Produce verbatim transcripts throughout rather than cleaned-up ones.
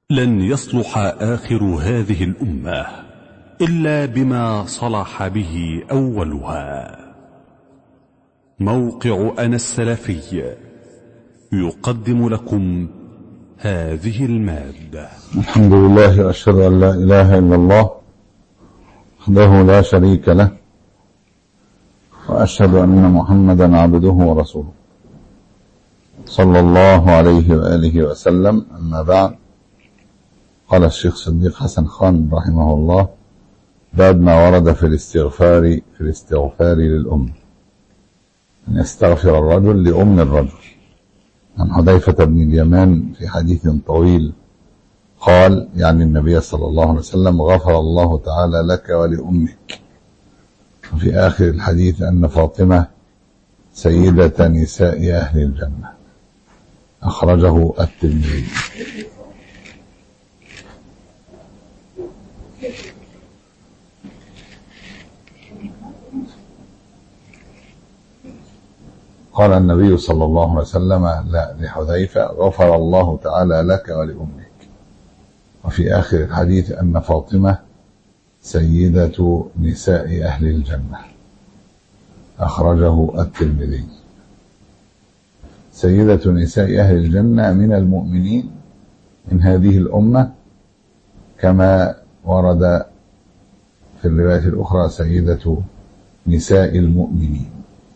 لن يصلح آخر هذه الأمة إلا بما صلح به أولها. موقع أنا السلفي يقدم لكم هذه المادة. الحمد لله، أشهد أن لا إله إلا الله وحده لا شريك له، وأشهد أن محمدا عبده ورسوله صلى الله عليه وآله وسلم. أما بعد، قال الشيخ صديق حسن خان رحمه الله: باب ما ورد في الاستغفار في الاستغفار للأم، أن يستغفر الرجل لأم الرجل. عن حذيفة بن اليمان في حديث طويل قال، يعني النبي صلى الله عليه وسلم: غفر الله تعالى لك ولأمك. وفي آخر الحديث أن فاطمة سيدة نساء أهل الجنة. أخرجه الترمذي. قال النبي صلى الله عليه وسلم لا لحذيفة: غفر الله تعالى لك ولأمك. وفي آخر الحديث أن فاطمة سيدة نساء أهل الجنة. أخرجه الترمذي. سيدة نساء أهل الجنة من المؤمنين من هذه الأمة، كما ورد في الرواية الأخرى سيدة نساء المؤمنين.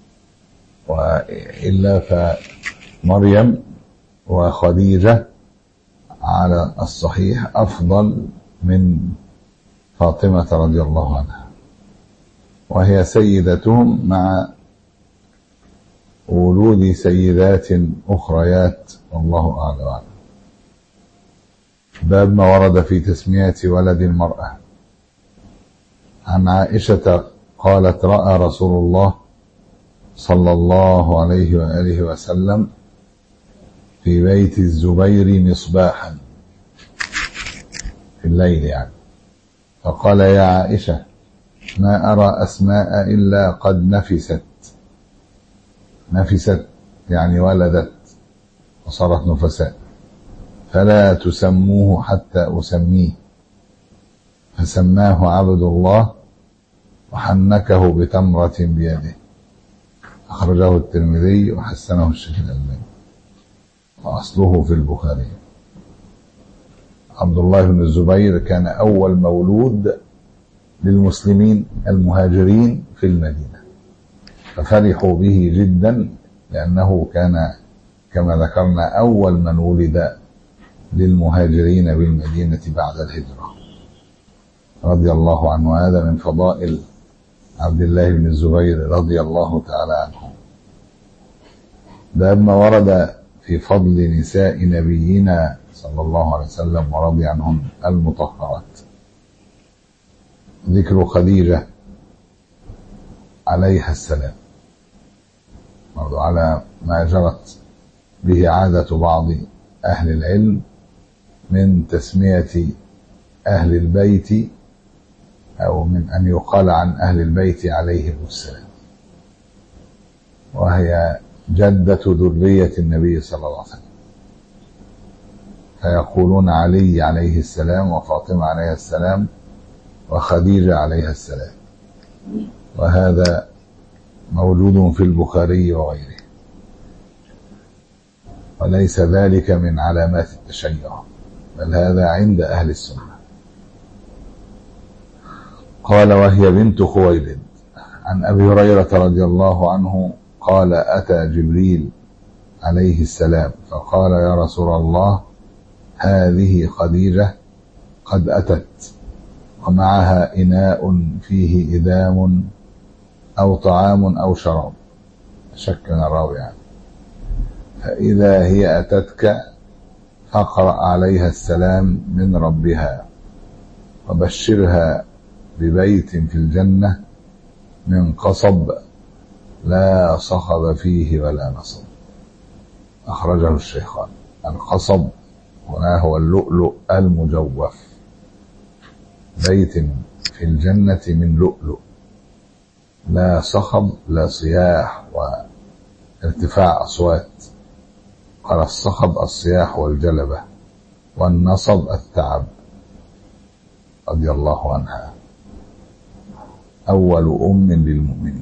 وإلا فمريم وخديجة على الصحيح أفضل من فاطمة رضي الله عنها، وهي سيدتهم مع ولود سيدات أخريات، والله أعلم. باب ما ورد في تسمية ولد المرأة. عن عائشة قالت: رأى رسول الله صلى الله عليه وآله وسلم في بيت الزبير مصباحا في الليل يعني، فقال: يا عائشة، ما أرى أسماء إلا قد نفست. نفست يعني ولدت وصارت نفساء، فلا تسموه حتى أسميه. فسماه عبد الله وحنكه بتمرة بيده. أخرجه الترمذي وحسنه الشيخ الألباني، وأصله في البخاري. عبد الله بن الزبير كان أول مولود للمسلمين المهاجرين في المدينة، ففرحوا به جدا لأنه كان كما ذكرنا أول من ولد للمهاجرين بالمدينة بعد الهجرة، رضي الله عنه. هذا من فضائل عبد الله بن الزبير رضي الله تعالى عنه. باب ما ورد في فضل نساء نبينا صلى الله عليه وسلم ورضي عنهم المطهرات. ذكر خديجة عليها السلام، برضو على ما جرت به عادة بعض أهل العلم من تسمية أهل البيت، أو من أن يقال عن أهل البيت عليهم السلام، وهي جدة ذرية النبي صلى الله عليه وسلم، فيقولون علي عليه السلام وفاطمة عليها السلام وخديجة عليها السلام، وهذا موجود في البخاري وغيره، وليس ذلك من علامات التشيع، بل هذا عند أهل السنة. قال: وهي بنت خويلد. عن أبي هريرة رضي الله عنه قال: أتى جبريل عليه السلام فقال: يا رسول الله، هذه خديجة قد أتت ومعها إناء فيه إدام أو طعام أو شراب، شك من الراوي يعني، فإذا هي أتتك فاقرأ عليها السلام من ربها وبشرها ببيت في الجنة من قصب لا صخب فيه ولا نصب. أخرجه الشيخان. القصب هنا هو اللؤلؤ المجوف، بيت في الجنة من لؤلؤ، لا صخب لا صياح وارتفاع أصوات. قال: الصخب الصياح والجلبة، والنصب التعب رضي الله عنها، أول أم للمؤمنين.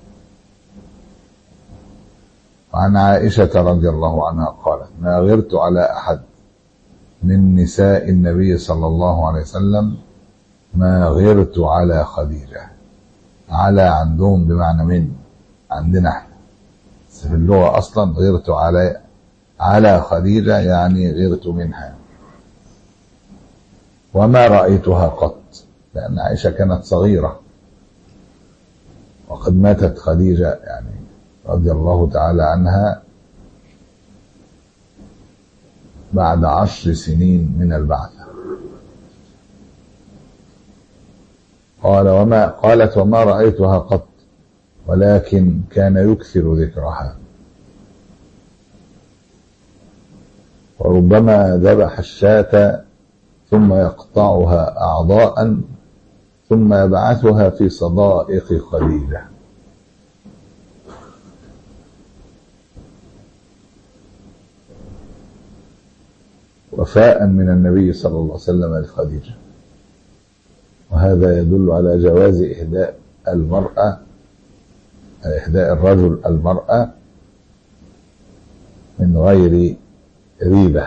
وعن عائشة رضي الله عنها قالت: ما غرت على أحد من نساء النبي صلى الله عليه وسلم ما غرت على خديجة. على عندهم بمعنى من، عندنا احنا بس في اللغة أصلا غرت على على خديجة يعني غرت منها. وما رأيتها قط، لأن عائشة كانت صغيرة وقد ماتت خديجة يعني رضي الله تعالى عنها بعد عشر سنين من البعثة. قال وما قالت وما رأيتها قط ولكن كان يكثر ذكرها، وربما ذبح الشاة ثم يقطعها أعضاء ثم يبعثها في صدائق خديجة. وفاء من النبي صلى الله عليه وسلم لخديجة. وهذا يدل على جواز إهداء المرأة إهداء الرجل المرأة من غير ريبة.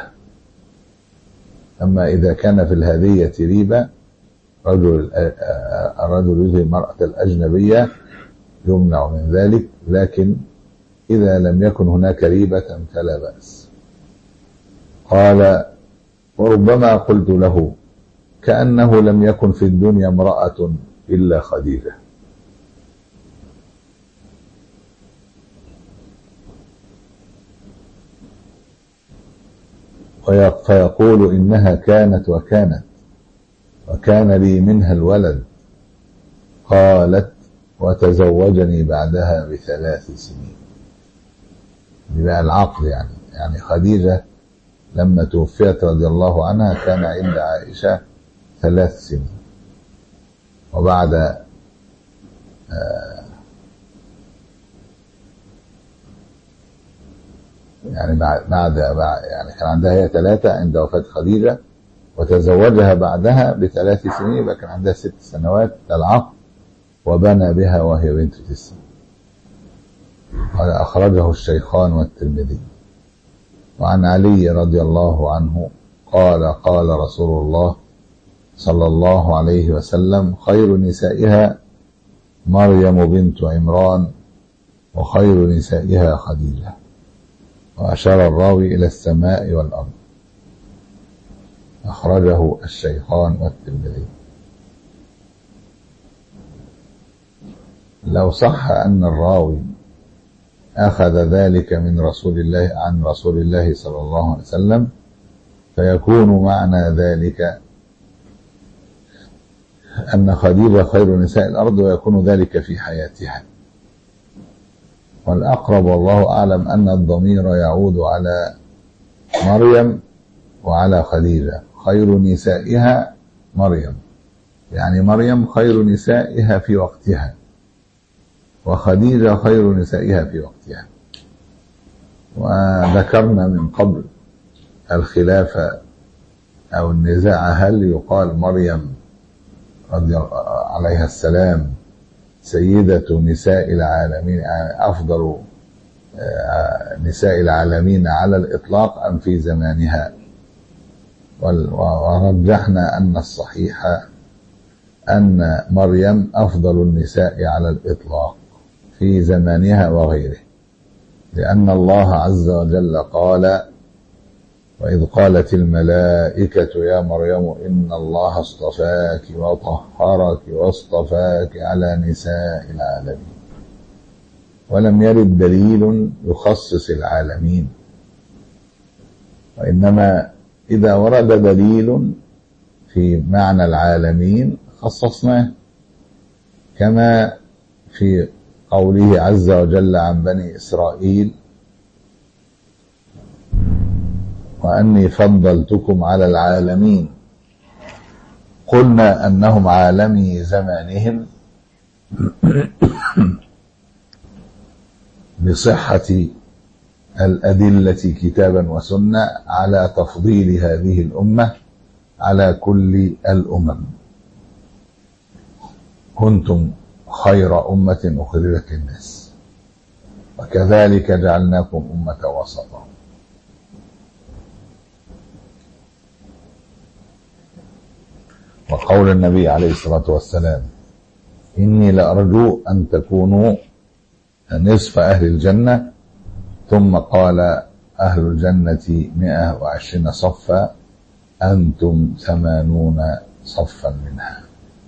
أما إذا كان في الهدية ريبة، رجل الرجل يهدي المرأة الأجنبية يمنع من ذلك، لكن إذا لم يكن هناك ريبة فلا بأس. قال وربما قلت له كأنه لم يكن في الدنيا امرأة إلا خديجة. فيقول إنها كانت وكانت وكان لي منها الولد. قالت وتزوجني بعدها بثلاث سنين. بقى العقد يعني يعني خديجة لما توفيت رضي الله عنها كان عند عائشة ثلاث سنين، وبعد آه يعني بعد, بعد يعني كان عندها هي ثلاثة عند وفاة خديجة، وتزوجها بعدها بثلاث سنين، يبقى كان عندها ست سنوات العقد، وبنى بها وهي بنت تسع. قال أخرجه الشيخان والترمذي. وعن علي رضي الله عنه قال قال رسول الله صلى الله عليه وسلم خير نسائها مريم بنت عمران وخير نسائها خديجة. وأشار الراوي إلى السماء والأرض. أخرجه الشيخان والترمذي. لو صح أن الراوي أخذ ذلك من رسول الله عن رسول الله صلى الله عليه وسلم فيكون معنى ذلك أن خديجة خير نساء الأرض، ويكون ذلك في حياتها. والأقرب والله أعلم أن الضمير يعود على مريم وعلى خديجة. خير نسائها مريم، يعني مريم خير نسائها في وقتها، وخديجة خير نسائها في وقتها. وذكرنا من قبل الخلاف أو النزاع هل يقال مريم رضي الله عليها السلام سيدة نساء العالمين، يعني أفضل نساء العالمين على الإطلاق، أم في زمانها؟ ورجحنا أن الصحيح أن مريم أفضل النساء على الإطلاق في زمانها وغيره، لأن الله عز وجل قال وإذ قالت الملائكة يا مريم إن الله اصطفاك وطهرك واصطفاك على نساء العالمين. ولم يرد دليل يخصص العالمين، وإنما إذا ورد دليل في معنى العالمين خصصناه، كما في قوله عز وجل عن بني إسرائيل وأني فضلتكم على العالمين. قلنا أنهم عالمي زمانهم بصحة الأدلة كتابا وسنة على تفضيل هذه الأمة على كل الأمم. كنتم خير أمة أخرجت للناس وكذلك جعلناكم أمة وسطا. وقول النبي عليه الصلاة والسلام إني لأرجو أن تكونوا نصف أهل الجنة، ثم قال أهل الجنة مئة وعشرين صفا أنتم ثمانون صفا منها.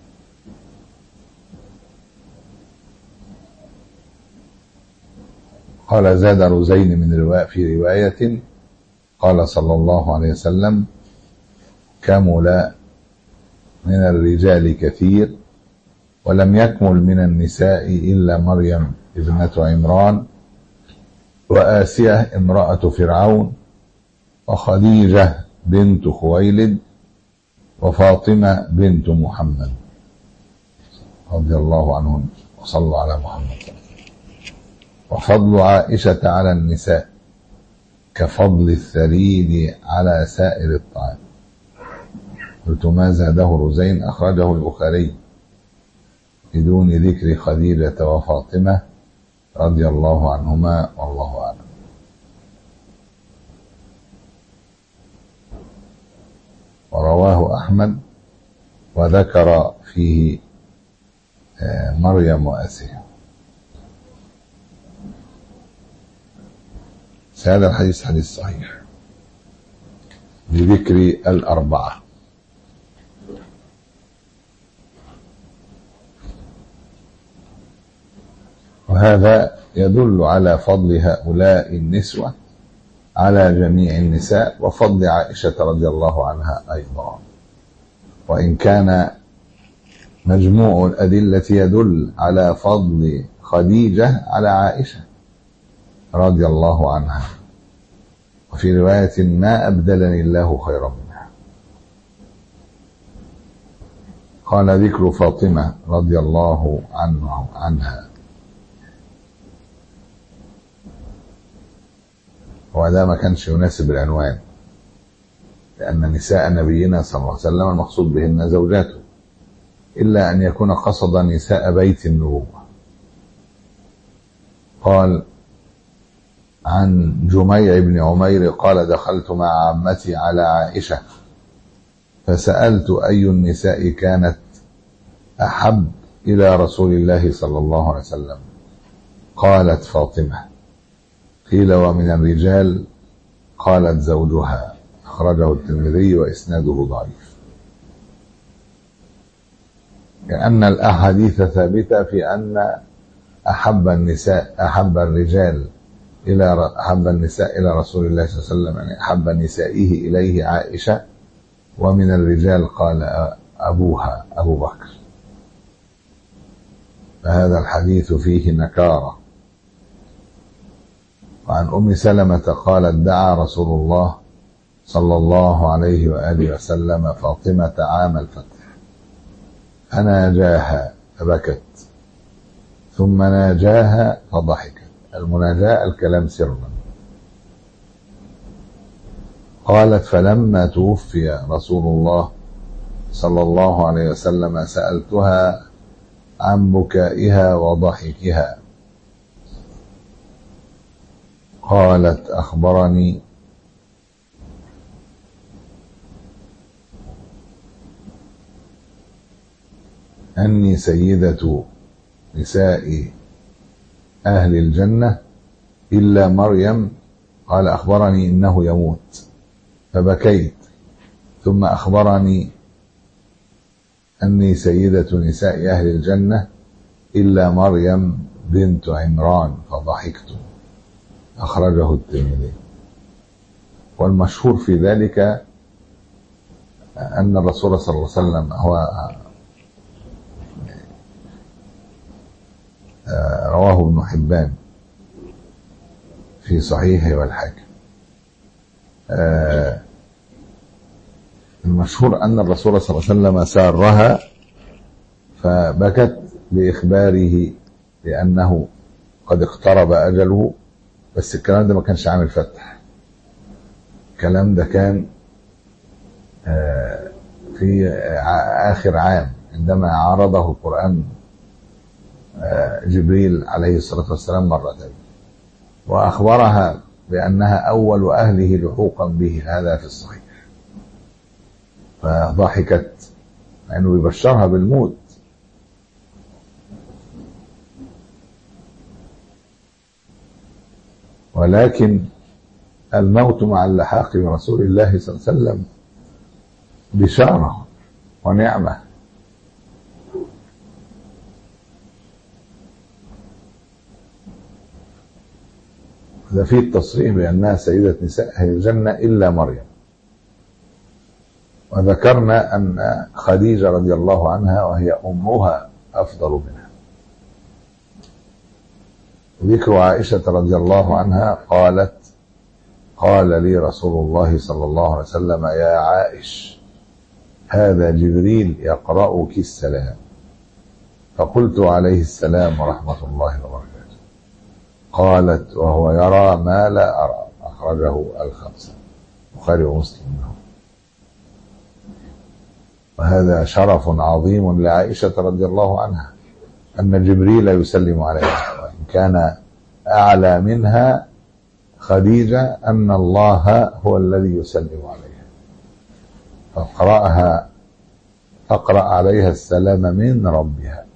قال زاد رزين من رواية في رواية قال صلى الله عليه وسلم كمل من الرجال كثير ولم يكمل من النساء إلا مريم ابنة عمران وآسية امرأة فرعون وخديجة بنت خويلد وفاطمة بنت محمد رضي الله عنهم وصلوا على محمد. وفضل عائشة على النساء كفضل الثريد على سائر الطعام. قلت ما زاده رزين أخرجه البخاري بدون ذكر خديجة وفاطمة رضي الله عنهما والله أعلم. ورواه أحمد وذكر فيه مريم وآسيا. هذا الحديث حديث صحيح بذكر الأربعة. وهذا يدل على فضل هؤلاء النسوة على جميع النساء وفضل عائشة رضي الله عنها أيضا، وإن كان مجموع الأدلة يدل على فضل خديجة على عائشة رضي الله عنها، وفي رواية ما أبدلني الله خيرا منها. قال ذكر فاطمة رضي الله عنه عنها، وهذا ما كانش يناسب العنوان، لأن نساء نبينا صلى الله عليه وسلم المقصود بهن زوجاته، إلا أن يكون قصد نساء بيت النبوة. قال عن جميع بن عمير قال دخلت مع عمتي على عائشة فسألت أي النساء كانت أحب إلى رسول الله صلى الله عليه وسلم، قالت فاطمة. قيل ومن الرجال؟ قالت زوجها. أخرجه الترمذي وإسناده ضعيف. لأن الأحاديث ثابتة في أن أحب النساء أحب الرجال إلى أحب النساء إلى رسول الله صلى الله عليه وسلم، يعني أحب نسائه إليه عائشة، ومن الرجال قال أبوها أبو بكر. فهذا الحديث فيه نكارة. وعن أم سلمة قالت دعا رسول الله صلى الله عليه وآله وسلم فاطمة عام الفتح فناجاها فبكت، ثم ناجاها فضحكت. المناجاة الكلام سرا. قالت فلما توفي رسول الله صلى الله عليه وسلم سألتها عن بكائها وضحكها، قالت أخبرني أني سيدة نساء أهل الجنة إلا مريم، قال أخبرني إنه يموت فبكيت، ثم أخبرني أني سيدة نساء أهل الجنة إلا مريم بنت عمران فضحكت. أخرجه الترمذي. والمشهور في ذلك أن الرسول صلى الله عليه وسلم هو رواه ابن حبان في صحيحه والحاكم. المشهور أن الرسول صلى الله عليه وسلم سارها فبكت لإخباره لأنه قد اقترب أجله، بس الكلام ده ما كانش عامل فتح، الكلام ده كان في آخر عام عندما عرضه القرآن جبريل عليه الصلاة والسلام مرتين وأخبرها بأنها أول أهله لحوقا به، هذا في الصحيح. فضحكت لأنه بيبشرها بالموت. ولكن الموت مع اللحاق برسول الله صلى الله عليه وسلم بشارة ونعمة. ده فيه التصريح بأنها سيدة نساء أهل الجنة إلا مريم. وذكرنا أن خديجة رضي الله عنها وهي أمها أفضل منها. ذكر عائشة رضي الله عنها قالت: قال لي رسول الله صلى الله عليه وسلم: يا عائش، هذا جبريل يقرأك السلام. فقلت: عليه السلام ورحمة الله وبركاته. قالت: وهو يرى ما لا أرى. أخرجه الخمسة، البخاري ومسلم. وهذا شرف عظيم لعائشة رضي الله عنها أن جبريل يسلم عليها، وإن كان أعلى منها خديجة أن الله هو الذي يسلم عليها، فقرأها أقرأ عليها السلام من ربها.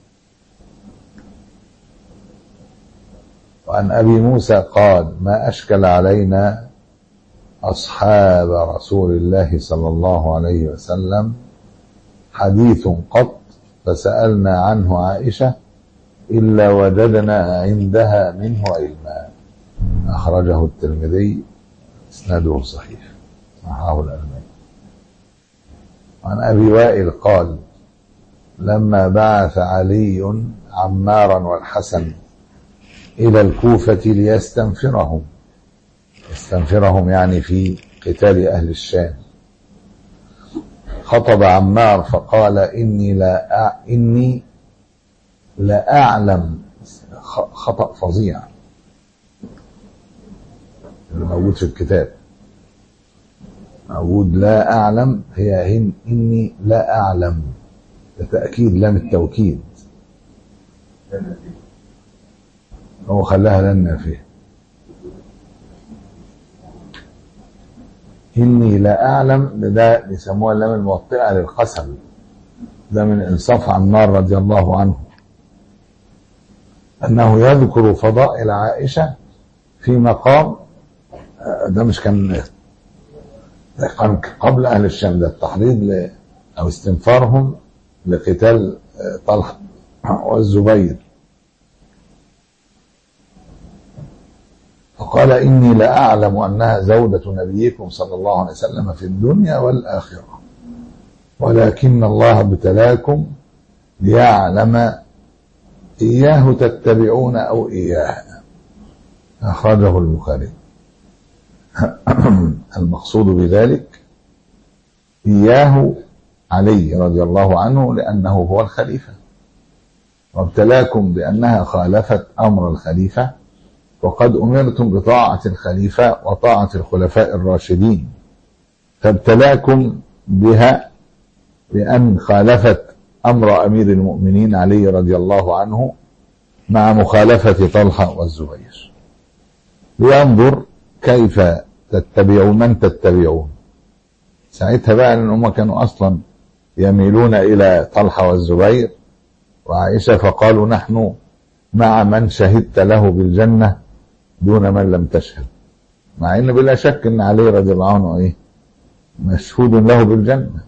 وعن أبي موسى قال: ما أشكل علينا أصحاب رسول الله صلى الله عليه وسلم حديث قط فسألنا عنه عائشة إلا وجدنا عندها منه علما. أخرجه الترمذي، إسناده صحيح، صححه الألباني. عن أبي وائل قال: لما بعث علي عمارا والحسن إلى الكوفة ليستنفرهم، يستنفرهم يعني في قتال أهل الشام، خطب عمار فقال: إني لا أع... إني لا أعلم، خطأ فظيع اللي موجود في الكتاب، موجود لا أعلم، هي هن إني لا أعلم، لتأكيد لام التوكيد، هو خلاها لنا فيه. إني لا أعلم، ده بيسموها اللام الموطئة للقسم، ده من إنصاف عمار رضي الله عنه أنه يذكر فضائل عائشة في مقام، ده مش كان قبل أهل الشام، ده التحريض ل... أو استنفارهم لقتال طلحة والزبير. فقال: إني لأعلم أنها زوجة نبيكم صلى الله عليه وسلم في الدنيا والآخرة، ولكن الله ابتلاكم ليعلم إياه تتبعون أو إياها. أخرجه البخاري. المقصود بذلك إياه علي رضي الله عنه لأنه هو الخليفة، وابتلاكم بأنها خالفت أمر الخليفة، وقد أمرتم بطاعة الخليفة وطاعة الخلفاء الراشدين، فابتلاكم بها بأن خالفت أمر أمير المؤمنين علي رضي الله عنه مع مخالفة طلحة والزبير، لينظر كيف تتبعون من تتبعون. ساعتها بقى ان هم كانوا اصلا يميلون الى طلحة والزبير وعائشة، فقالوا: نحن مع من شهدت له بالجنة دون من لم تشهد، مع ان بلا شك ان علي رضي الله عنه ايه مشهود له بالجنة،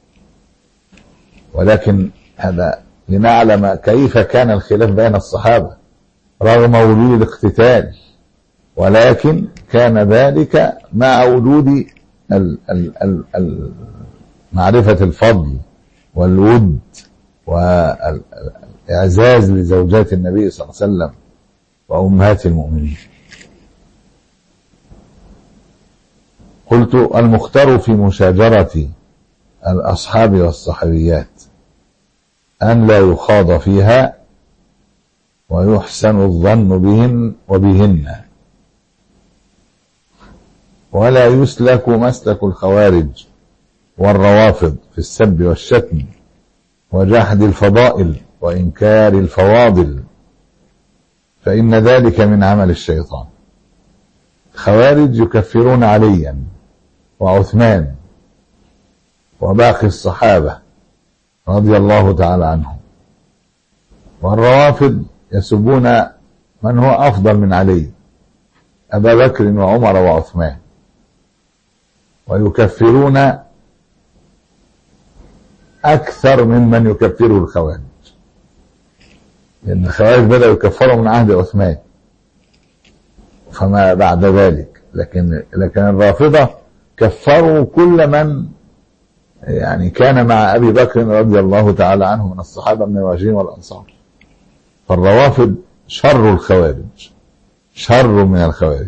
ولكن هذا لنعلم كيف كان الخلاف بين الصحابة رغم وجود الاقتتال، ولكن كان ذلك مع وجود ال ال ال ال معرفة الفضل والود والإعزاز لزوجات النبي صلى الله عليه وسلم وأمهات المؤمنين. قلت: المختار في مشاجرة الأصحاب والصحابيات أن لا يخاض فيها ويحسن الظن بهم وبهن، ولا يسلك مسلك الخوارج والروافض في السب والشتم وجحد الفضائل وإنكار الفواضل، فإن ذلك من عمل الشيطان. الخوارج يكفرون عليا وعثمان وباقي الصحابة رضي الله تعالى عنهم، والروافض يسبون من هو أفضل من علي، أبا بكر وعمر وعثمان، ويكفرون أكثر ممن يكفره الخوارج، لأن الخوارج بدأوا يكفروا من عهد عثمان فما بعد ذلك، لكن لكن الرافضة كفروا كل من يعني كان مع أبي بكر رضي الله تعالى عنه من الصحابة من المهاجرين والأنصار. فالروافض شر الخوارج، شر من الخوارج.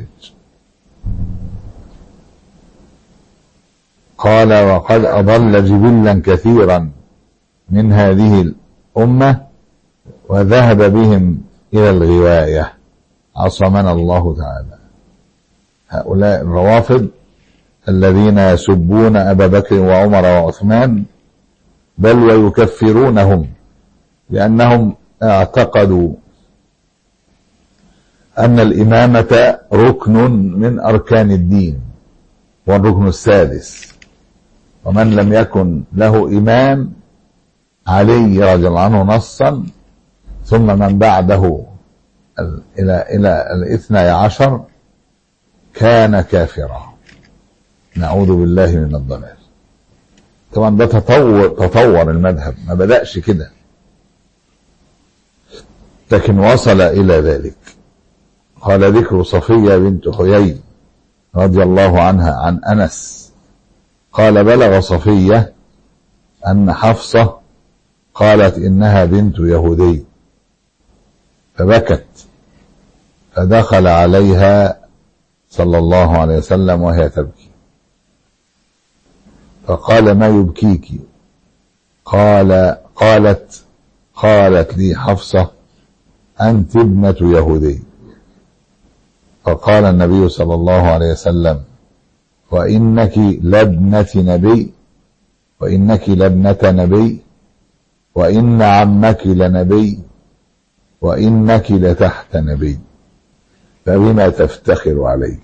قال وقد أضل جبلا كثيرا من هذه الأمة وذهب بهم إلى الغواية، عصمنا الله تعالى. هؤلاء الروافض الذين يسبون أبا بكر وعمر وعثمان، بل ويكفرونهم لأنهم اعتقدوا أن الإمامة ركن من أركان الدين والركن السادس، ومن لم يكن له إمام علي رضي الله عنه نصا ثم من بعده إلى إلى الاثنى عشر كان كافرا، نعوذ بالله من الضلال. طبعا ده تطور تطور المذهب، ما بدأش كده لكن وصل إلى ذلك. قال ذكر صفية بنت حيي رضي الله عنها عن أنس قال بلغ صفية أن حفصة قالت إنها بنت يهودي، فبكت فدخل عليها صلى الله عليه وسلم وهي تبكي، فقال ما يبكيك؟ قال قالت قالت لي حفصة أنت ابنة يهودي. فقال النبي صلى الله عليه وسلم وإنك لابنة نبي وإنك لابنة نبي وإن عمك لنبي وإنك لتحت نبي، فبما تفتخر عليك؟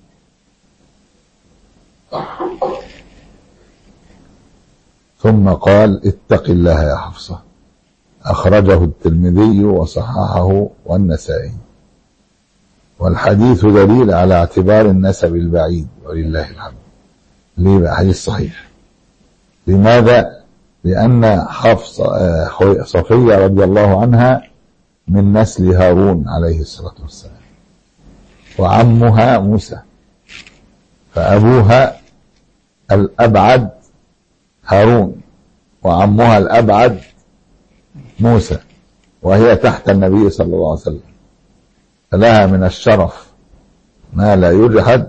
ثم قال اتق الله يا حفصة، أخرجه الترمذي وصححه والنسائي. والحديث دليل على اعتبار النسب البعيد ولله الحمد. ليه بقى حديث صحيح؟ لماذا؟ لأن حفصة صفية رضي الله عنها من نسل هارون عليه الصلاة والسلام، وعمها موسى، فأبوها الأبعد هارون وعمها الأبعد موسى، وهي تحت النبي صلى الله عليه وسلم، فلها من الشرف ما لا يجحد.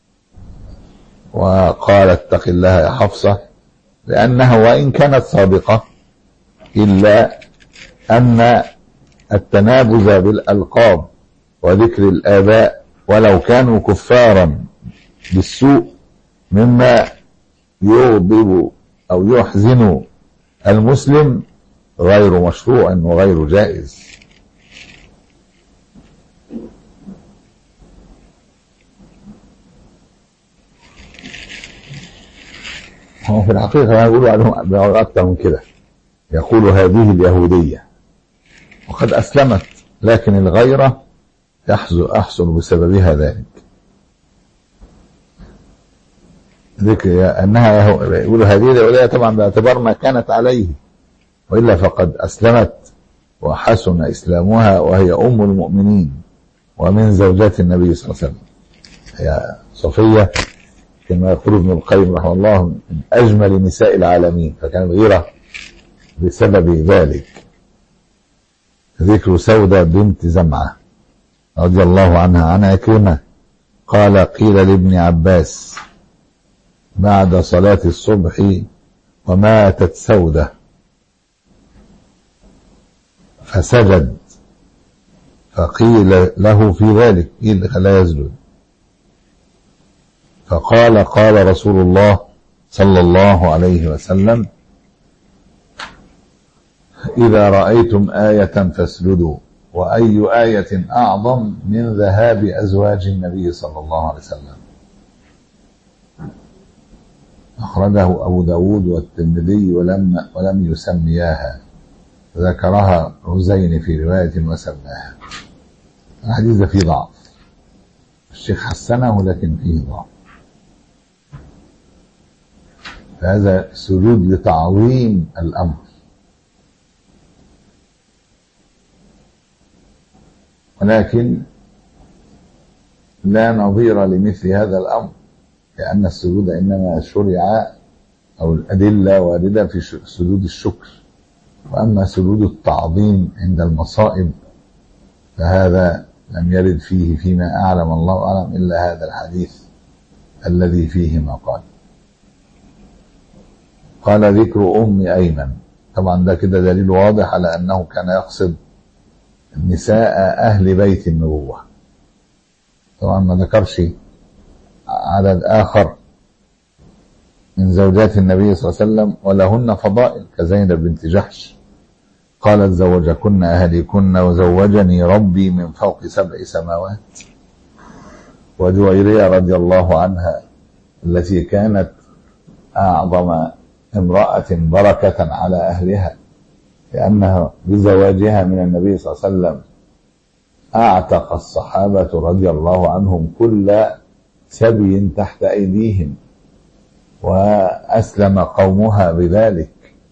وقال اتق الله يا حفصة، لأنها وإن كانت صادقة إلا أن التنابز بالألقاب وذكر الآباء ولو كانوا كفارا بالسوء مما يغضب أو يحزن المسلم غير مشروع وغير جائز. هو في الحقيقة ما يقولوا عنهم أكثر من كده، يقول هذه اليهودية وقد أسلمت، لكن الغيرة يحصل بسببها ذلك. ذكر أنها يقول هذه اليهودية طبعا باعتبار ما كانت عليه، وإلا فقد أسلمت وحسن إسلامها، وهي أم المؤمنين ومن زوجات النبي صلى الله عليه وسلم. هي صفية كما يقول ابن القيم رحمه الله من أجمل نساء العالمين، فكان الغيرة بسبب ذلك. ذكر سودة بنت زمعة رضي الله عنها عن عكرمة قال قيل لابن عباس بعد صلاة الصبح وماتت سودة فسجد، فقيل له في ذلك قيل لا يسجد، فقال قال رسول الله صلى الله عليه وسلم: إذا رأيتم آية فاسجدوا. وأي آية أعظم من ذهاب أزواج النبي صلى الله عليه وسلم. أخرجه أبو داود والترمذي ولم, ولم يسمياها، ذكرها رزين في رواية وسماها. الحديث ده فيه ضعف، الشيخ حسنه لكن فيه ضعف. هذا سجود لتعظيم الأمر، ولكن لا نظير لمثل هذا الأمر، لأن السجود إنما شرع أو الأدلة واردة في سجود الشكر، وأما سجود التعظيم عند المصائب فهذا لم يرد فيه فيما أعلم الله أعلم إلا هذا الحديث الذي فيه ما قال. قال ذكر أم أيمن، طبعا ده كده دليل واضح على أنه كان يقصد نساء أهل بيت النبوة. طبعا ما ذكرش عدد آخر من زوجات النبي صلى الله عليه وسلم ولهن فضائل كزينب بنت جحش، قالت: زوجكن أهلكن وزوجني ربي من فوق سبع سماوات. وجويرية رضي الله عنها التي كانت أعظم امرأة بركة على أهلها، لأنها بزواجها من النبي صلى الله عليه وسلم أعتق الصحابة رضي الله عنهم كل سبي تحت أيديهم، وأسلم قومها بذلك.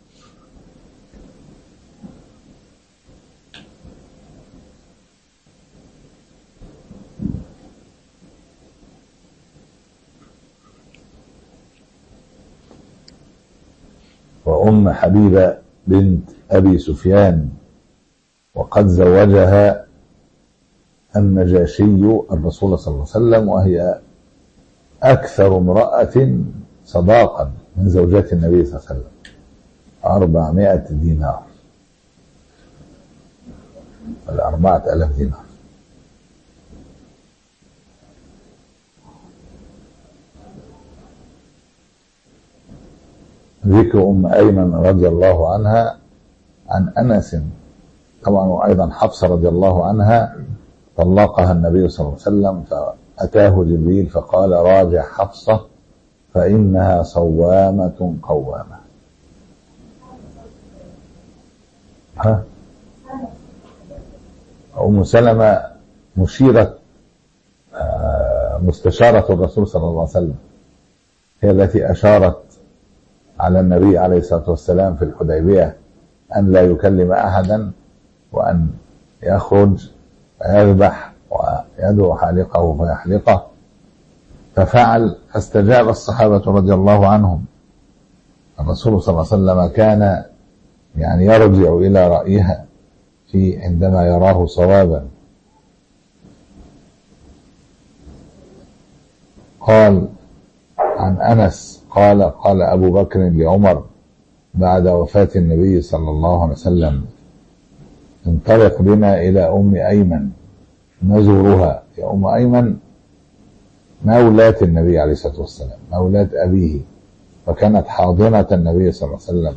وأم حبيبة بنت أبي سفيان، وقد زوجها النجاشي الرسول صلى الله عليه وسلم، وهي أكثر امرأة صداقا من زوجات النبي صلى الله عليه وسلم، أربعمائة دينار ولا أربعة ألاف دينار. ذكر أم أيمن رضي الله عنها عن أنس، طبعا وأيضا حفصة رضي الله عنها طلقها النبي صلى الله عليه وسلم، فأتاه جبريل فقال: راجع حفصة فإنها صوامة قوامة. ها؟ أم سلمة مشيرة مستشارة الرسول صلى الله عليه وسلم، هي التي أشارت على النبي عليه الصلاة والسلام في الحديبية أن لا يكلم أحدا، وأن يخرج ويذبح ويدعو حالقه فيحلقه، ففعل، فاستجاب الصحابة رضي الله عنهم. الرسول صلى الله عليه وسلم كان يعني يرجع إلى رأيها في عندما يراه صوابا. قال عن أنس قال: قال أبو بكر لعمر بعد وفاة النبي صلى الله عليه وسلم: انطلق بنا إلى أم أيمن نزورها. يا أم أيمن مولاة النبي عليه الصلاة والسلام، مولاة أبيه، وكانت حاضنة النبي صلى الله عليه وسلم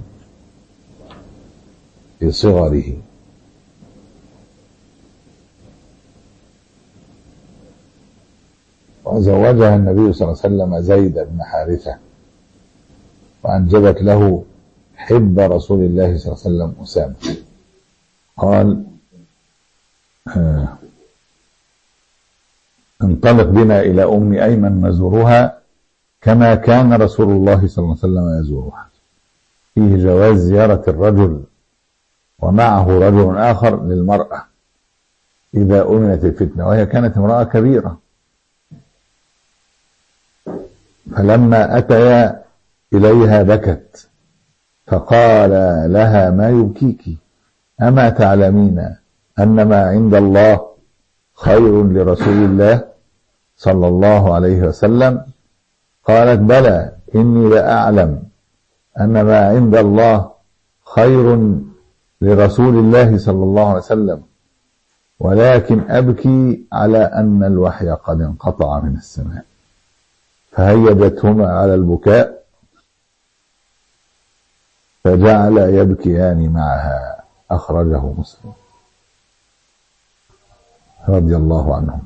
في صغره. وزوجها النبي صلى الله عليه وسلم زيد بن حارثة، وأنجبت له حب رسول الله صلى الله عليه وسلم أسامة. قال: انطلق بنا إلى أم أيمن نزورها كما كان رسول الله صلى الله عليه وسلم يزورها. فيه جواز زيارة الرجل ومعه رجل آخر للمرأة إذا أمنت الفتنة، وهي كانت امرأة كبيرة. فلما أتيا إليها بكت، فقال لها: ما يبكيك؟ أما تعلمين أن ما عند الله خير لرسول الله صلى الله عليه وسلم؟ قالت: بلى، إني لأعلم أن ما عند الله خير لرسول الله صلى الله عليه وسلم، ولكن أبكي على أن الوحي قد انقطع من السماء. فهيجتهما على البكاء فجعل يبكيان معها. أخرجه مسلم رضي الله عنهم.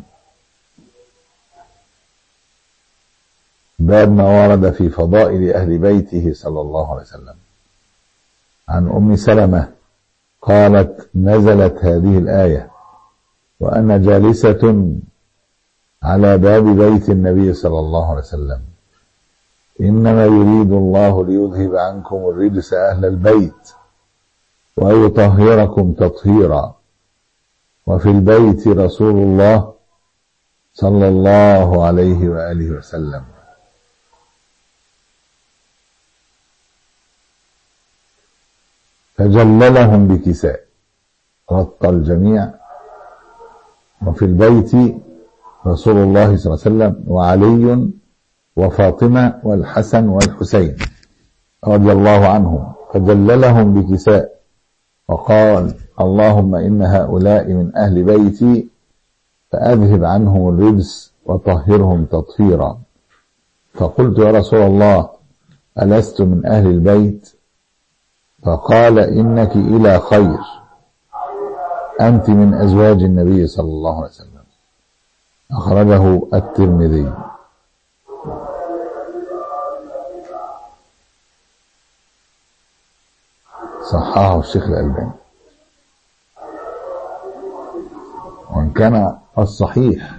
باب ما ورد في فضائل أهل بيته صلى الله عليه وسلم. عن أم سلمة قالت: نزلت هذه الآية وأنا جالسة على باب بيت النبي صلى الله عليه وسلم: إنما يريد الله ليذهب عنكم الرجس أهل البيت ويطهركم تطهيرا. وفي البيت رسول الله صلى الله عليه وآله وسلم. فجللهم بكساء غطى الجميع. وفي البيت رسول الله صلى الله عليه وسلم وعلي وفاطمة والحسن والحسين رضي الله عنهم، فجللهم بكساء وقال: اللهم إن هؤلاء من أهل بيتي فأذهب عنهم الرجس وطهرهم تطهيرا. فقلت: يا رسول الله ألست من أهل البيت؟ فقال: إنك إلى خير، أنت من أزواج النبي صلى الله عليه وسلم. أخرجه الترمذي. صححه الشيخ الألباني. وإن كان الصحيح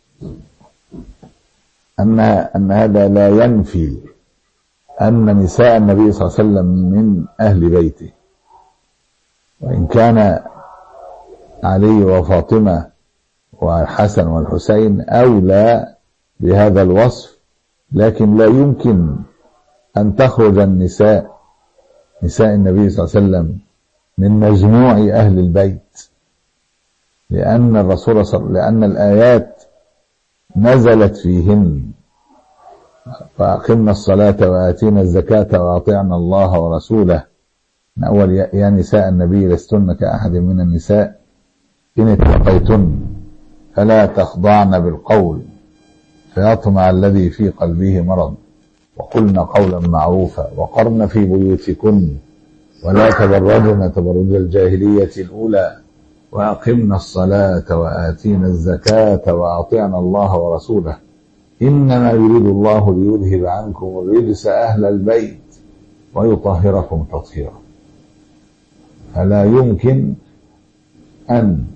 أن أن هذا لا ينفي أن نساء النبي صلى الله عليه وسلم من أهل بيته، وإن كان علي وفاطمة والحسن والحسين أولى بهذا الوصف، لكن لا يمكن أن تخرج النساء نساء النبي صلى الله عليه وسلم من مجموع أهل البيت، لأن الرسول صلى لأن الآيات نزلت فيهن: فأقمنا الصلاة وآتينا الزكاة وأطعنا الله ورسوله. من أول: يا نساء النبي لستن كأحد من النساء إن اتقيتن فلا تخضعن بالقول فيطمع الذي في قلبه مرض وقلن قولا معروفا وقرن في بيوتكن ولا تبرجن تبرج الجاهلية الأولى وأقمنا الصلاة وآتينا الزكاة وأطعنا الله ورسوله إنما يريد الله ليذهب عنكم الرجس أهل البيت ويطهركم تطهيرا. فلا يمكن أن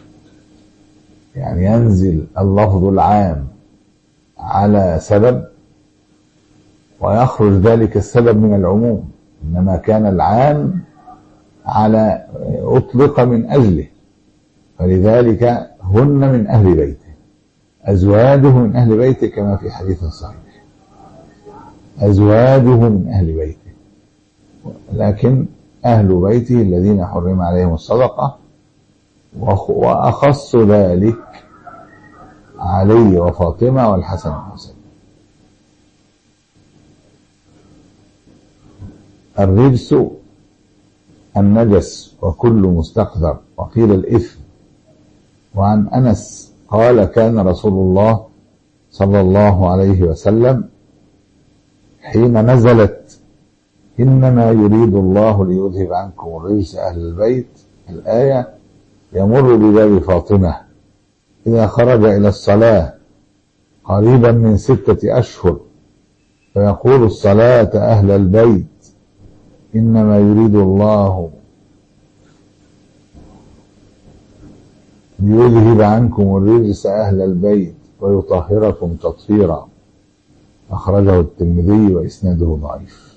يعني ينزل اللفظ العام على سبب ويخرج ذلك السبب من العموم، إنما كان العام على أطلق من أجله، فلذلك هن من أهل بيته، أزواجه من أهل بيته كما في حديث صحيح، أزواجه من أهل بيته، لكن أهل بيته الذين حرم عليهم الصدقة، وأخص ذلك علي وفاطمة والحسن والحسين. الرجس النجس وكل مستقذر، وقيل الإثم. وعن أنس قال: كان رسول الله صلى الله عليه وسلم حين نزلت إنما يريد الله ليذهب عنكم الرجس أهل البيت الآية يمر بباب فاطمة إذا خرج إلى الصلاة قريبا من ستة أشهر فيقول: الصلاة أهل البيت إنما يريد الله ليذهب عنكم الرجس أهل البيت ويطهركم تطهيرا. أخرجه الترمذي وإسناده ضعيف.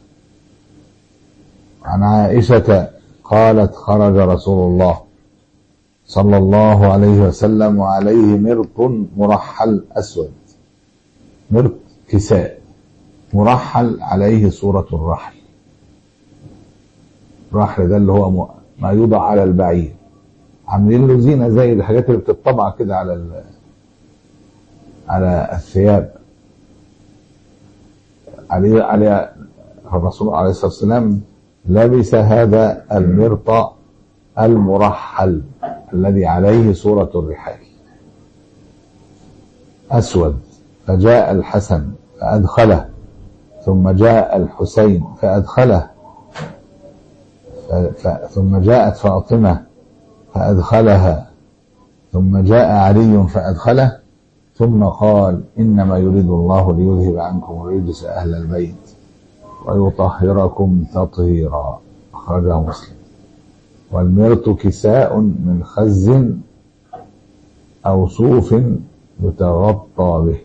عن عائشة قالت: خرج رسول الله صلى الله عليه وسلم وعليه مرط مرحل أسود، مرط كساء مرحل عليه صورة الرحل. الرحل ده اللي هو ما يوضع على البعير، عاملين له زينة زي الحاجات اللي بتطبع كده على على الثياب. عليه عليه الرسول عليه الصلاة والسلام لبس هذا المرط المرحل الذي عليه صورة الرحال أسود. فجاء الحسن فأدخله، ثم جاء الحسين فأدخله، ثم جاءت فاطمة فأدخلها، ثم جاء علي فأدخله، ثم قال إنما يريد الله ليذهب عنكم الرجس أهل البيت ويطهركم تطهيرا. أخرجه مسلم. والمرط كساء من خز أو صوف يتغطى به.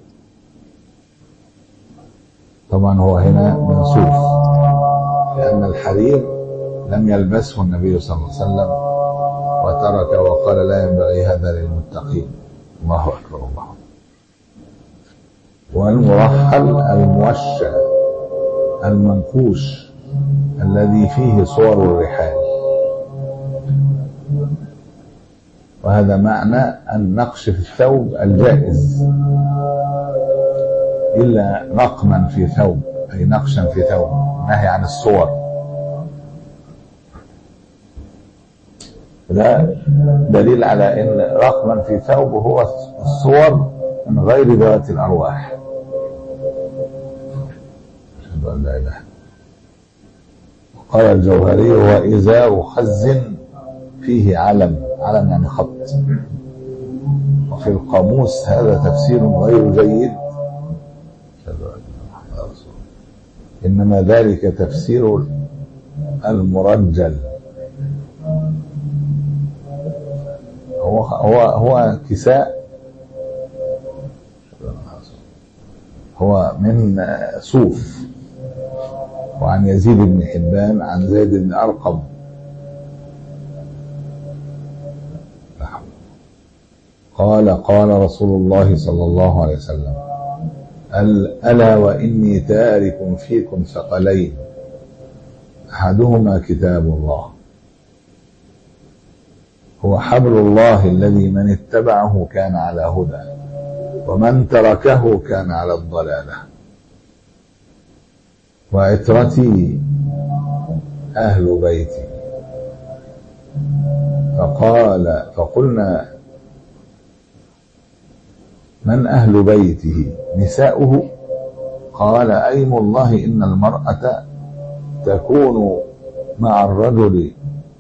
طبعا هو هنا من صوف، لأن الحرير لم يلبسه النبي صلى الله عليه وسلم وترك وقال لا ينبغي هذا للمتقين. الله أكبر الله. والمرحل الموشى المنقوش الذي فيه صور الرحال، وهذا معنى النقش في الثوب الجائز، إلا نقما في ثوب أي نقشا في ثوب، نهي عن الصور. ده دليل على أن رقما في ثوب هو الصور من غير ذوات الأرواح. أشهد أن لا إله. قال الجوهري هو إزار خز فيه علم، علم يعني خط. وفي القاموس هذا تفسير غير جيد، إنما ذلك تفسير المرجل. هو هو هو كساء، هو من صوف. وعن يزيد بن حبان عن زيد بن أرقم قال قال رسول الله صلى الله عليه وسلم ألا وإني تارك فيكم ثقلين أحدهما كتاب الله هو حبل الله الذي من اتبعه كان على هدى ومن تركه كان على الضلالة وعترتي أهل بيتي. فقال فقلنا من أهل بيته؟ نساؤه. قال أيم الله إن المرأة تكون مع الرجل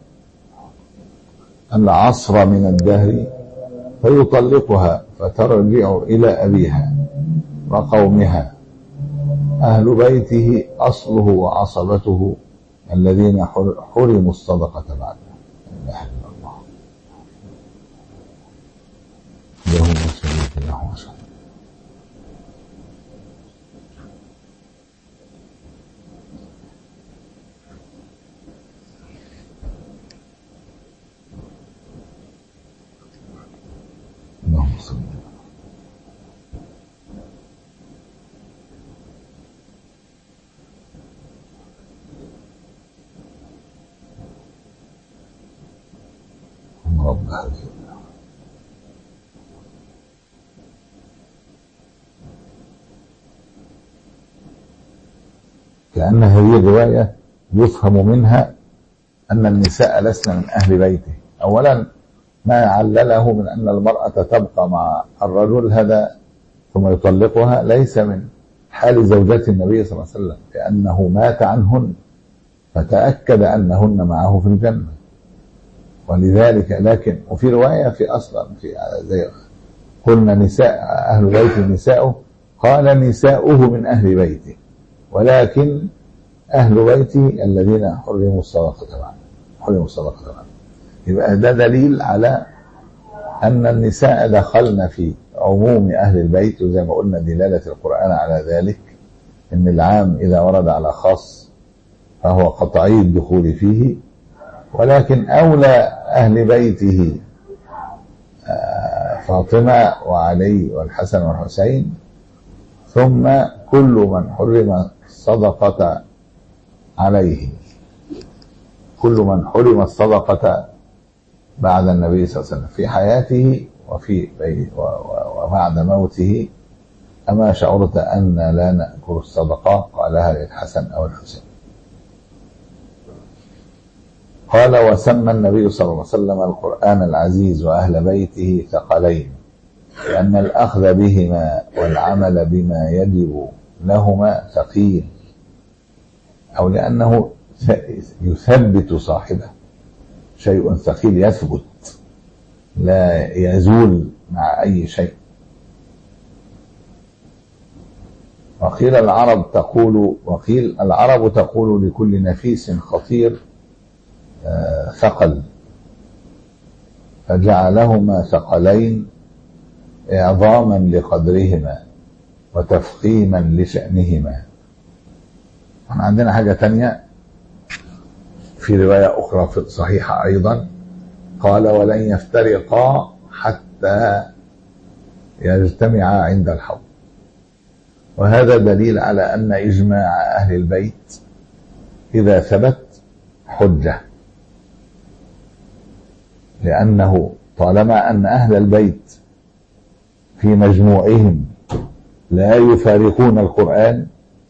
العصر من الدهر فيطلقها فترجع إلى أبيها وقومها. أهل بيته أصله وعصبته الذين حرموا الصدقة بعده. لا إله إلا الله. اللهم صل اللهم صل. اللهم صل. رب هذه كأن هذه الرواية يفهم منها أن النساء لسن من أهل بيته. أولا ما علله من أن المرأة تبقى مع الرجل هذا ثم يطلقها ليس من حال زوجات النبي صلى الله عليه وسلم، لأنه مات عنهن فتأكد أنهن معه في الجنة. ولذلك لكن وفي رواية في أصلا في زي قلنا نساء أهل بيت نساؤه، قال نساؤه من أهل بيته، ولكن أهل بيته الذين حرموا الصدقة عنه حرموا الصدقة عنه. يبقى ده دليل على أن النساء دخلن في عموم أهل البيت، وزي ما قلنا دلالة القرآن على ذلك إن العام إذا ورد على خاص فهو قطعي الدخول فيه. ولكن أولى أهل بيته فاطمة وعلي والحسن والحسين، ثم كل من حرم الصدقة عليه، كل من حرم الصدقة بعد النبي صلى الله عليه وسلم في حياته وفي وبعد موته. أما شعرت أن لا نأكل الصدقة؟ قالها للحسن أو الحسين. قال وسمى النبي صلى الله عليه وسلم القرآن العزيز وأهل بيته ثقلين، لأن الأخذ بهما والعمل بما يجب لهما ثقيل، أو لأنه يثبت صاحبه، شيء ثقيل يثبت لا يزول مع أي شيء. وقيل العرب تقول وقيل العرب تقول لكل نفيس خطير آه ثقل، فجعلهما ثقلين إعظاما لقدرهما وتفخيما لشأنهما. عندنا حاجة تانية في رواية أخرى في صحيحة أيضا، قال ولن يفترقا حتى يجتمعا عند الحوض. وهذا دليل على أن إجماع أهل البيت إذا ثبت حجة، لأنه طالما أن أهل البيت في مجموعهم لا يفارقون القرآن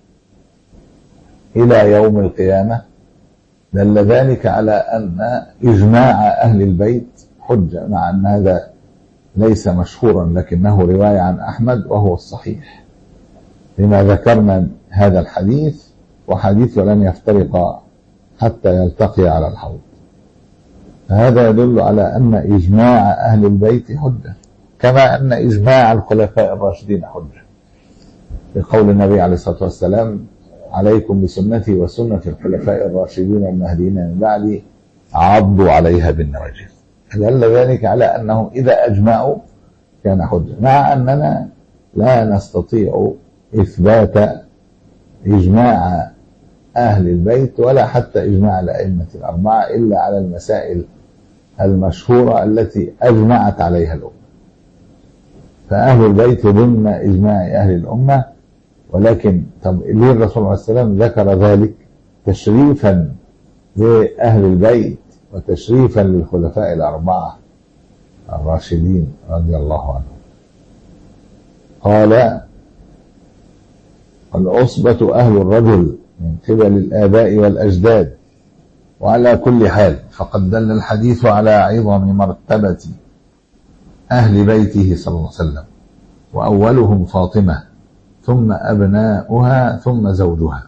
إلى يوم القيامة، دل ذلك على أن إجماع أهل البيت حجة، مع أن هذا ليس مشهورا لكنه رواية عن أحمد وهو الصحيح، لما ذكرنا هذا الحديث وحديث ولن يفترق حتى يلتقي على الحوض. هذا يدل على أن إجماع أهل البيت حجة، كما أن إجماع الخلفاء الراشدين حجة، بقول النبي عليه الصلاة والسلام عليكم بسنتي وسنة الخلفاء الراشدين المهديين من بعدي عضوا عليها بالنواجذ. دل ذلك على أنهم إذا أجمعوا كان حجة، مع أننا لا نستطيع إثبات إجماع أهل البيت ولا حتى إجماع الأئمة الأربعة إلا على المسائل المشهورة التي أجمعت عليها الأمة، فأهل البيت ضمن إجماع أهل الأمة. ولكن طب ليه الرسول عليه السلام ذكر ذلك؟ تشريفا لأهل البيت وتشريفا للخلفاء الأربعة الراشدين رضي الله عنهم. قال العصبة أهل الرجل من قبل الآباء والأجداد. وعلى كل حال فقد دل الحديث على عظم مرتبة أهل بيته صلى الله عليه وسلم، وأولهم فاطمة ثم أبناؤها ثم زوجها،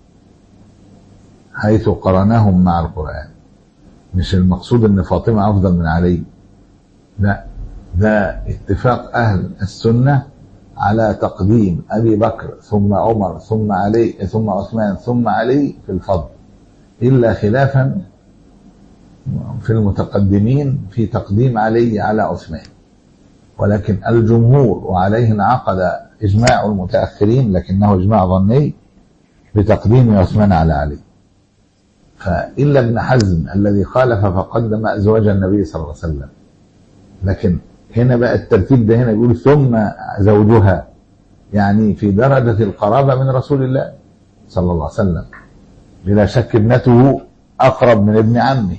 حيث قرنهم مع القرآن. مش المقصود أن فاطمة أفضل من علي، لا، ده اتفاق أهل السنة على تقديم أبي بكر ثم عمر ثم علي ثم عثمان ثم علي في الفضل، إلا خلافا في المتقدمين في تقديم علي على عثمان. ولكن الجمهور وعليه انعقد إجماع المتأخرين لكنه إجماع ظني بتقديم عثمان على علي. فإلا ابن حزم الذي خالف فقدم أزواج النبي صلى الله عليه وسلم، لكن هنا بقى الترتيب ده هنا بيقول ثم زوجها، يعني في درجة القرابة من رسول الله صلى الله عليه وسلم. بلا شك ابنته أقرب من ابن عمه،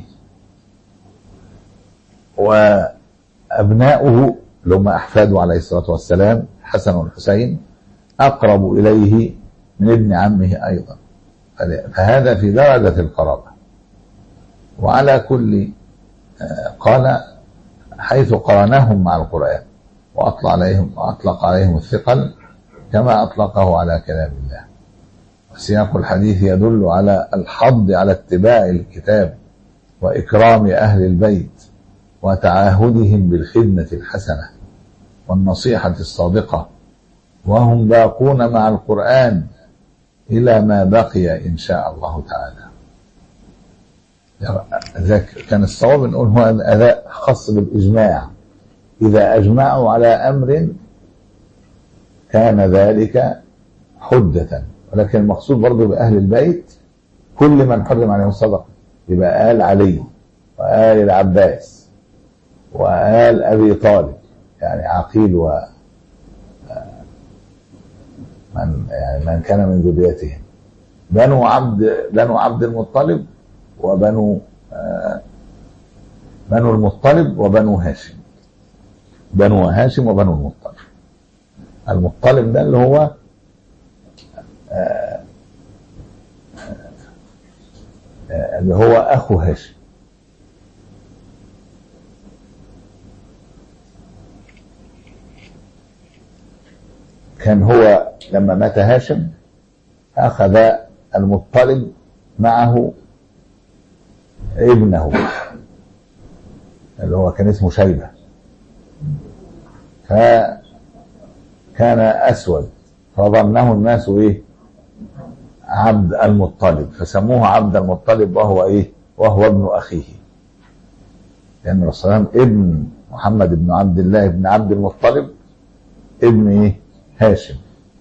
وأبناؤه اللي هم أحفاده عليه الصلاة والسلام حسن والحسين أقرب إليه من ابن عمه أيضا، فهذا في درجة القرابة. وعلى كل قال حيث قرناهم مع القرآن وأطلق عليهم, وأطلق عليهم الثقل كما أطلقه على كلام الله. سياق الحديث يدل على الحض على اتباع الكتاب وإكرام أهل البيت وتعاهدهم بالخدمة الحسنة والنصيحة الصادقة، وهم باقون مع القرآن إلى ما بقي إن شاء الله تعالى. كان الصواب نقول هو أداء خاص بالإجماع، إذا أجمعوا على أمر كان ذلك حجة. ولكن المقصود برضو بأهل البيت كل من حرم عليهم الصدقة، يبقى آل علي وآل العباس وآل أبي طالب، يعني عقيل و من, يعني من كان من ذريتهم، بنو عبد بنو عبد المطلب وبنو آه بنو المطلب وبنو هاشم، بنو هاشم وبنو المطلب. المطلب ده اللي هو آه آه اللي هو أخو هاشم. كان هو لما مات هاشم أخذ المطلب معه ابنه اللي هو كان اسمه شيبة، فكان أسود فظنه الناس إيه عبد المطلب، فسموه عبد المطلب وهو إيه وهو ابن أخيه، لأن الرسول صلى الله عليه وسلم ابن محمد بن عبد الله بن عبد المطلب ابن إيه هاشم.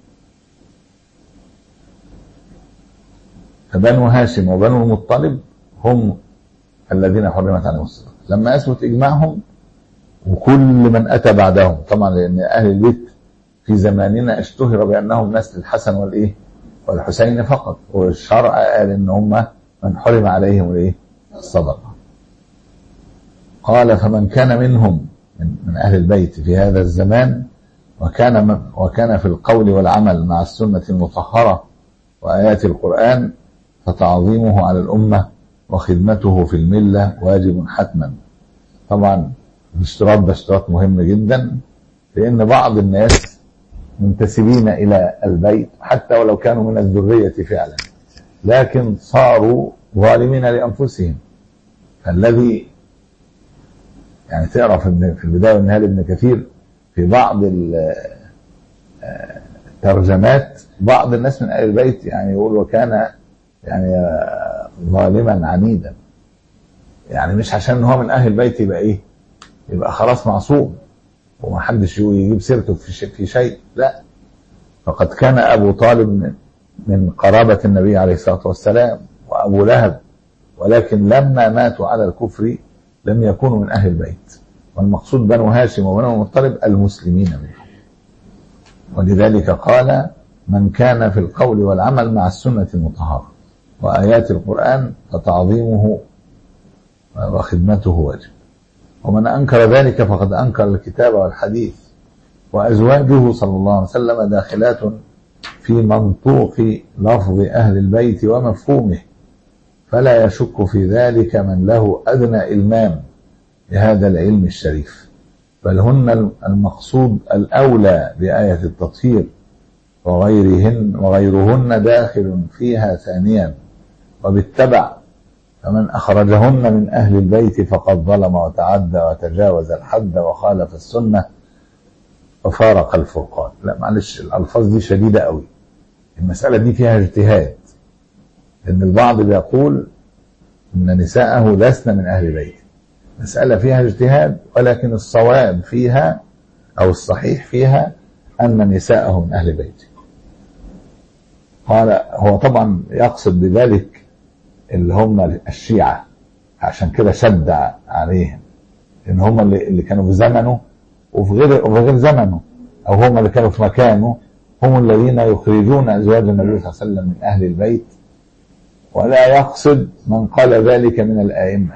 فبنو هاشم وبنو المطلب هم الذين حرمت عليهم الصدقة لما أثبت إجماعهم، وكل من أتى بعدهم طبعا، لأن أهل البيت في زماننا اشتهر بأنهم نسل الحسن والإيه والحسين فقط، والشرع قال إن هم من حرم عليهم الإيه الصدقة. قال فمن كان منهم من أهل البيت في هذا الزمان وكان وكان في القول والعمل مع السنة المطهرة وآيات القرآن فتعظيمه على الأمة وخدمته في الملة واجب حتما. طبعا الاشتراط ده اشتراط مهم جدا، لأن بعض الناس منتسبين إلى البيت حتى ولو كانوا من الذرية فعلا، لكن صاروا ظالمين لأنفسهم. فالذي يعني تعرف في البداية والنهاية لابن كثير في بعض الترجمات بعض الناس من أهل البيت يعني يقول وكان يعني ظالما عنيدا، يعني مش عشان هو من أهل البيت يبقى إيه يبقى خلاص معصوم ومحدش يجيب سيرته في شيء، لا، فقد كان أبو طالب من, من قرابة النبي عليه الصلاة والسلام وأبو لهب، ولكن لما ماتوا على الكفر لم يكونوا من أهل البيت، والمقصود بنو هاشم وبنو المطلب المسلمين منهم. ولذلك قال من كان في القول والعمل مع السنة المطهرة وآيات القرآن فتعظيمه وخدمته واجب، ومن أنكر ذلك فقد أنكر الكتاب والحديث. وأزواجه صلى الله عليه وسلم داخلات في منطوق لفظ أهل البيت ومفهومه، فلا يشك في ذلك من له أدنى إلمام بهذا العلم الشريف، بل هن المقصود الأولى بآية التطهير، وغيرهن وغيرهن داخل فيها ثانيا، وبالتبع فمن أخرجهن من أهل البيت فقد ظلم وتعدى وتجاوز الحد وخالف السنة وفارق الفرقان. لا معلش الألفاظ دي شديدة قوي، المسألة دي فيها اجتهاد، لأن البعض بيقول إن نساءه لسن من أهل البيت، مسألة فيها اجتهاد، ولكن الصواب فيها أو الصحيح فيها أن نساءه من أهل البيت. قال هو طبعا يقصد بذلك اللي هم الشيعة، عشان كده شد عليهم، لأن هم اللي كانوا في زمنه وفي غير, وفي غير زمنه، أو هم اللي كانوا في مكانه، هم الذين يخرجون أزواج النبي صلى الله عليه وسلم من أهل البيت، ولا يقصد من قال ذلك من الآئمة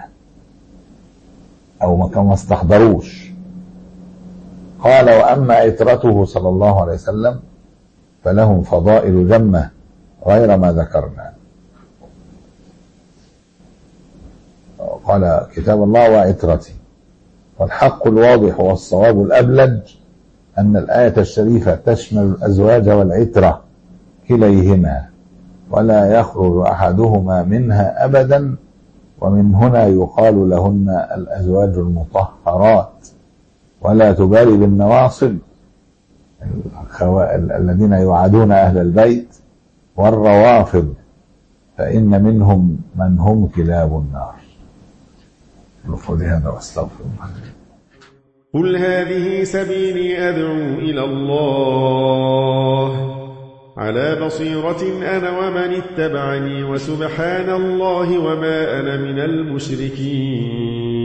أو ما كانوا استحضروش. قال وأما عترته صلى الله عليه وسلم فلهم فضائل جمة غير ما ذكرنا. قال كتاب الله وعترتي، والحق الواضح والصواب الأبلج أن الآية الشريفة تشمل الأزواج والعترة كليهما، ولا يخرج أحدهما منها أبدا، ومن هنا يقال لهن الأزواج المطهرات، ولا تبالي بالنواصب الذين يعادون أهل البيت والروافض، فإن منهم من هم كلاب النار. قل هذا واستغفر الله. قل هذه سبيلي أدعو إلى الله على بصيرة أنا ومن اتبعني، وسبحان الله وما أنا من المشركين.